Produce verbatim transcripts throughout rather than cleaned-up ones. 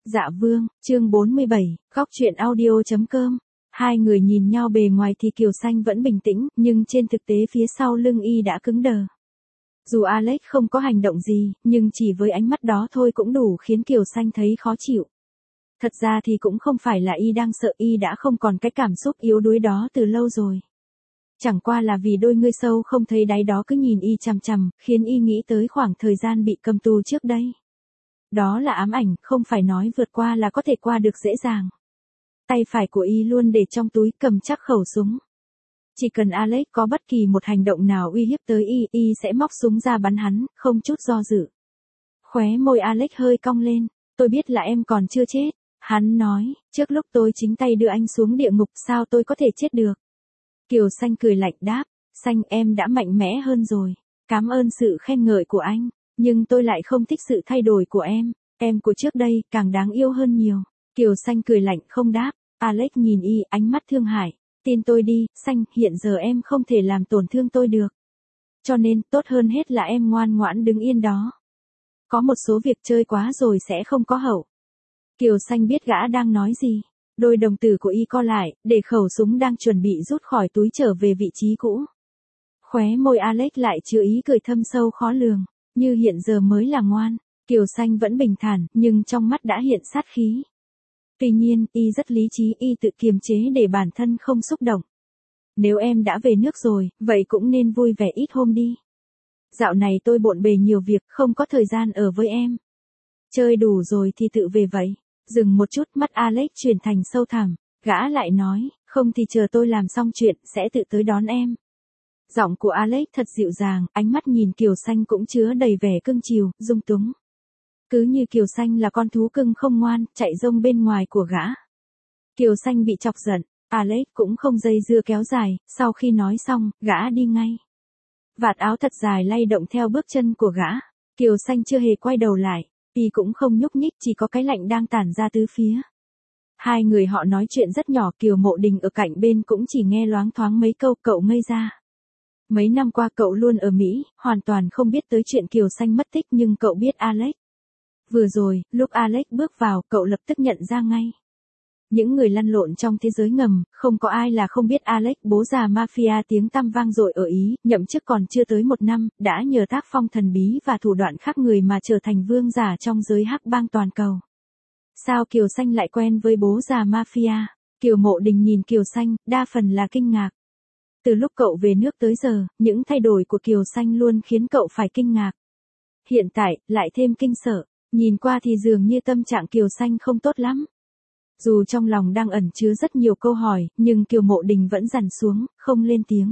Dạ vương, chương bốn mươi bảy, góc truyện audio.com. Hai người nhìn nhau bề ngoài thì Kiều Xanh vẫn bình tĩnh, nhưng trên thực tế phía sau lưng y đã cứng đờ. Dù Alex không có hành động gì, nhưng chỉ với ánh mắt đó thôi cũng đủ khiến Kiều Xanh thấy khó chịu. Thật ra thì cũng không phải là y đang sợ, y đã không còn cái cảm xúc yếu đuối đó từ lâu rồi. Chẳng qua là vì đôi ngươi sâu không thấy đáy đó cứ nhìn y chằm chằm, khiến y nghĩ tới khoảng thời gian bị cầm tù trước đây. Đó là ám ảnh, không phải nói vượt qua là có thể qua được dễ dàng. Tay phải của y luôn để trong túi cầm chắc khẩu súng. Chỉ cần Alex có bất kỳ một hành động nào uy hiếp tới y, y sẽ móc súng ra bắn hắn, không chút do dự. Khóe môi Alex hơi cong lên, tôi biết là em còn chưa chết. Hắn nói, trước lúc tôi chính tay đưa anh xuống địa ngục sao tôi có thể chết được. Kiều Xanh cười lạnh đáp, Xanh em đã mạnh mẽ hơn rồi, cảm ơn sự khen ngợi của anh. Nhưng tôi lại không thích sự thay đổi của em, em của trước đây càng đáng yêu hơn nhiều. Kiều Xanh cười lạnh không đáp, Alex nhìn y ánh mắt thương hại, tin tôi đi, Xanh, hiện giờ em không thể làm tổn thương tôi được. Cho nên, tốt hơn hết là em ngoan ngoãn đứng yên đó. Có một số việc chơi quá rồi sẽ không có hậu. Kiều Xanh biết gã đang nói gì, đôi đồng tử của y co lại, để khẩu súng đang chuẩn bị rút khỏi túi trở về vị trí cũ. Khóe môi Alex lại chứa ý cười thâm sâu khó lường. Như hiện giờ mới là ngoan, Kiều Xanh vẫn bình thản, nhưng trong mắt đã hiện sát khí. Tuy nhiên, y rất lý trí, y tự kiềm chế để bản thân không xúc động. Nếu em đã về nước rồi, vậy cũng nên vui vẻ ít hôm đi. Dạo này tôi bộn bề nhiều việc, không có thời gian ở với em. Chơi đủ rồi thì tự về vậy. Dừng một chút, mắt Alex chuyển thành sâu thẳm, gã lại nói, không thì chờ tôi làm xong chuyện, sẽ tự tới đón em. Giọng của Alex thật dịu dàng, ánh mắt nhìn Kiều Xanh cũng chứa đầy vẻ cưng chiều, dung túng. Cứ như Kiều Xanh là con thú cưng không ngoan, chạy rông bên ngoài của gã. Kiều Xanh bị chọc giận, Alex cũng không dây dưa kéo dài, sau khi nói xong, gã đi ngay. Vạt áo thật dài lay động theo bước chân của gã, Kiều Xanh chưa hề quay đầu lại, y cũng không nhúc nhích, chỉ có cái lạnh đang tản ra tứ phía. Hai người họ nói chuyện rất nhỏ, Kiều Mộ Đình ở cạnh bên cũng chỉ nghe loáng thoáng mấy câu, cậu ngây ra. Mấy năm qua cậu luôn ở Mỹ, hoàn toàn không biết tới chuyện Kiều Xanh mất tích, nhưng cậu biết Alex. Vừa rồi, lúc Alex bước vào, cậu lập tức nhận ra ngay. Những người lăn lộn trong thế giới ngầm, không có ai là không biết Alex, bố già mafia tiếng tăm vang dội ở Ý, nhậm chức còn chưa tới một năm, đã nhờ tác phong thần bí và thủ đoạn khác người mà trở thành vương giả trong giới hắc bang toàn cầu. Sao Kiều Xanh lại quen với bố già mafia? Kiều Mộ Đình nhìn Kiều Xanh, đa phần là kinh ngạc. Từ lúc cậu về nước tới giờ, những thay đổi của Kiều Xanh luôn khiến cậu phải kinh ngạc. Hiện tại, lại thêm kinh sợ, nhìn qua thì dường như tâm trạng Kiều Xanh không tốt lắm. Dù trong lòng đang ẩn chứa rất nhiều câu hỏi, nhưng Kiều Mộ Đình vẫn dằn xuống, không lên tiếng.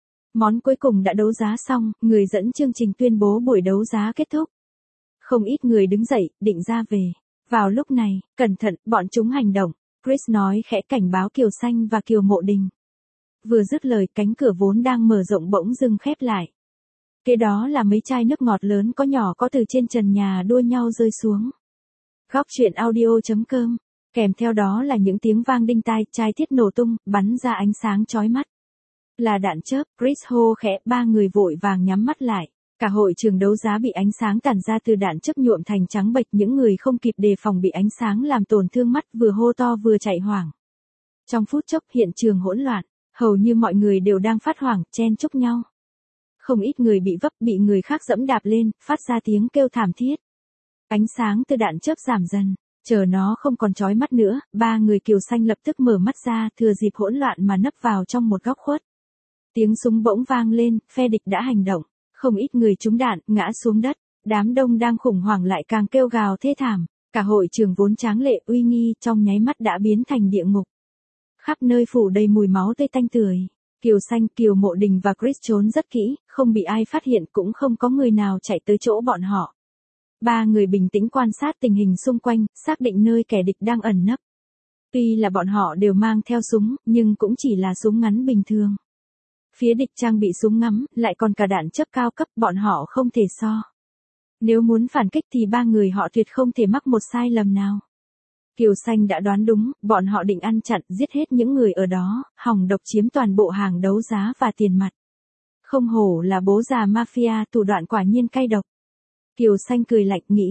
Món cuối cùng đã đấu giá xong, người dẫn chương trình tuyên bố buổi đấu giá kết thúc. Không ít người đứng dậy, định ra về. Vào lúc này, cẩn thận, bọn chúng hành động, Chris nói khẽ cảnh báo Kiều Xanh và Kiều Mộ Đình. Vừa dứt lời, cánh cửa vốn đang mở rộng bỗng dưng khép lại. Kế đó là mấy chai nước ngọt lớn có nhỏ có từ trên trần nhà đua nhau rơi xuống. Góc truyện audio.com. Kèm theo đó là những tiếng vang đinh tai, chai thiết nổ tung, bắn ra ánh sáng chói mắt. Là đạn chớp, Chris hô khẽ, ba người vội vàng nhắm mắt lại. Cả hội trường đấu giá bị ánh sáng tản ra từ đạn chớp nhuộm thành trắng bệch, những người không kịp đề phòng bị ánh sáng làm tổn thương mắt, vừa hô to vừa chạy hoảng. Trong phút chốc hiện trường hỗn loạn, hầu như mọi người đều đang phát hoảng, chen chúc nhau. Không ít người bị vấp, bị người khác dẫm đạp lên, phát ra tiếng kêu thảm thiết. Ánh sáng từ đạn chớp giảm dần, chờ nó không còn chói mắt nữa, ba người Kiều Xanh lập tức mở mắt ra, thừa dịp hỗn loạn mà nấp vào trong một góc khuất. Tiếng súng bỗng vang lên, phe địch đã hành động, không ít người trúng đạn, ngã xuống đất, đám đông đang khủng hoảng lại càng kêu gào thê thảm, cả hội trường vốn tráng lệ uy nghi trong nháy mắt đã biến thành địa ngục. Khắp nơi phủ đầy mùi máu tươi tanh tưởi. Kiều Xanh, Kiều Mộ Đình và Chris trốn rất kỹ, không bị ai phát hiện, cũng không có người nào chạy tới chỗ bọn họ. Ba người bình tĩnh quan sát tình hình xung quanh, xác định nơi kẻ địch đang ẩn nấp. Tuy là bọn họ đều mang theo súng, nhưng cũng chỉ là súng ngắn bình thường. Phía địch trang bị súng ngắm, lại còn cả đạn chớp cao cấp, bọn họ không thể so. Nếu muốn phản kích thì ba người họ tuyệt không thể mắc một sai lầm nào. Kiều Xanh đã đoán đúng, bọn họ định ăn chặn, giết hết những người ở đó, hòng độc chiếm toàn bộ hàng đấu giá và tiền mặt. Không hổ là bố già mafia, thủ đoạn quả nhiên cay độc. Kiều Xanh cười lạnh nghĩ,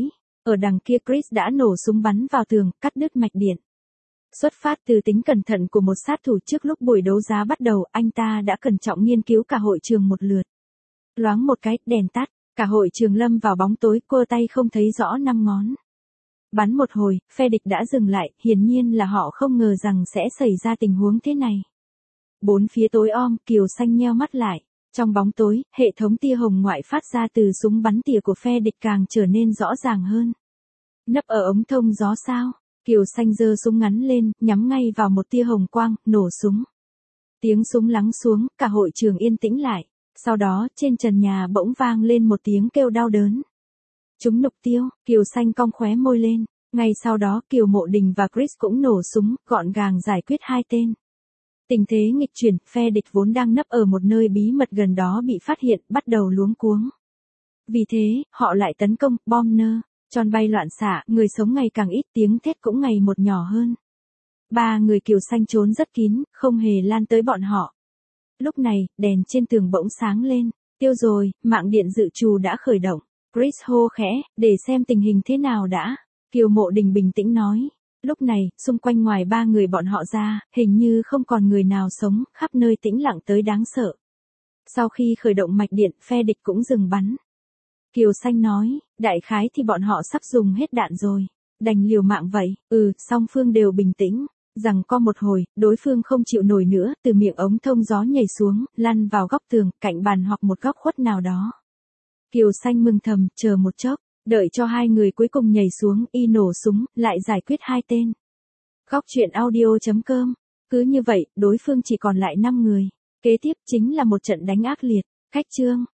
Ở đằng kia Chris đã nổ súng bắn vào tường, cắt đứt mạch điện. Xuất phát từ tính cẩn thận của một sát thủ trước lúc buổi đấu giá bắt đầu, anh ta đã cẩn trọng nghiên cứu cả hội trường một lượt. Loáng một cái, đèn tắt, cả hội trường lâm vào bóng tối, cô tay không thấy rõ năm ngón. Bắn một hồi, phe địch đã dừng lại, hiển nhiên là họ không ngờ rằng sẽ xảy ra tình huống thế này. Bốn phía tối om, Kiều Xanh nheo mắt lại. Trong bóng tối, hệ thống tia hồng ngoại phát ra từ súng bắn tỉa của phe địch càng trở nên rõ ràng hơn. Nấp ở ống thông gió sao? Kiều Xanh giơ súng ngắn lên, nhắm ngay vào một tia hồng quang, nổ súng. Tiếng súng lắng xuống, cả hội trường yên tĩnh lại. Sau đó, trên trần nhà bỗng vang lên một tiếng kêu đau đớn. Trúng mục tiêu, Kiều Xanh cong khóe môi lên. Ngay sau đó, Kiều Mộ Đình và Chris cũng nổ súng, gọn gàng giải quyết hai tên. Tình thế nghịch chuyển, phe địch vốn đang nấp ở một nơi bí mật gần đó bị phát hiện, bắt đầu luống cuống. Vì thế, họ lại tấn công, bom nơ, tròn bay loạn xạ, người sống ngày càng ít, tiếng thét cũng ngày một nhỏ hơn. Ba người Kiều Xanh trốn rất kín, không hề lan tới bọn họ. Lúc này, đèn trên tường bỗng sáng lên, tiêu rồi, mạng điện dự trù đã khởi động. Chris hô khẽ, để xem tình hình thế nào đã. Kiều Mộ Đình bình tĩnh nói. Lúc này, xung quanh ngoài ba người bọn họ ra, hình như không còn người nào sống, khắp nơi tĩnh lặng tới đáng sợ. Sau khi khởi động mạch điện, phe địch cũng dừng bắn. Kiều Xanh nói, đại khái thì bọn họ sắp dùng hết đạn rồi. Đành liều mạng vậy, ừ, song phương đều bình tĩnh. Rằng co một hồi, đối phương không chịu nổi nữa, từ miệng ống thông gió nhảy xuống, lăn vào góc tường, cạnh bàn hoặc một góc khuất nào đó. Kiều Xanh mừng thầm, chờ một chốc. Đợi cho hai người cuối cùng nhảy xuống, y nổ súng, lại giải quyết hai tên. Góc truyện audio chấm com. Cứ như vậy, đối phương chỉ còn lại năm người. Kế tiếp chính là một trận đánh ác liệt. Khách chương.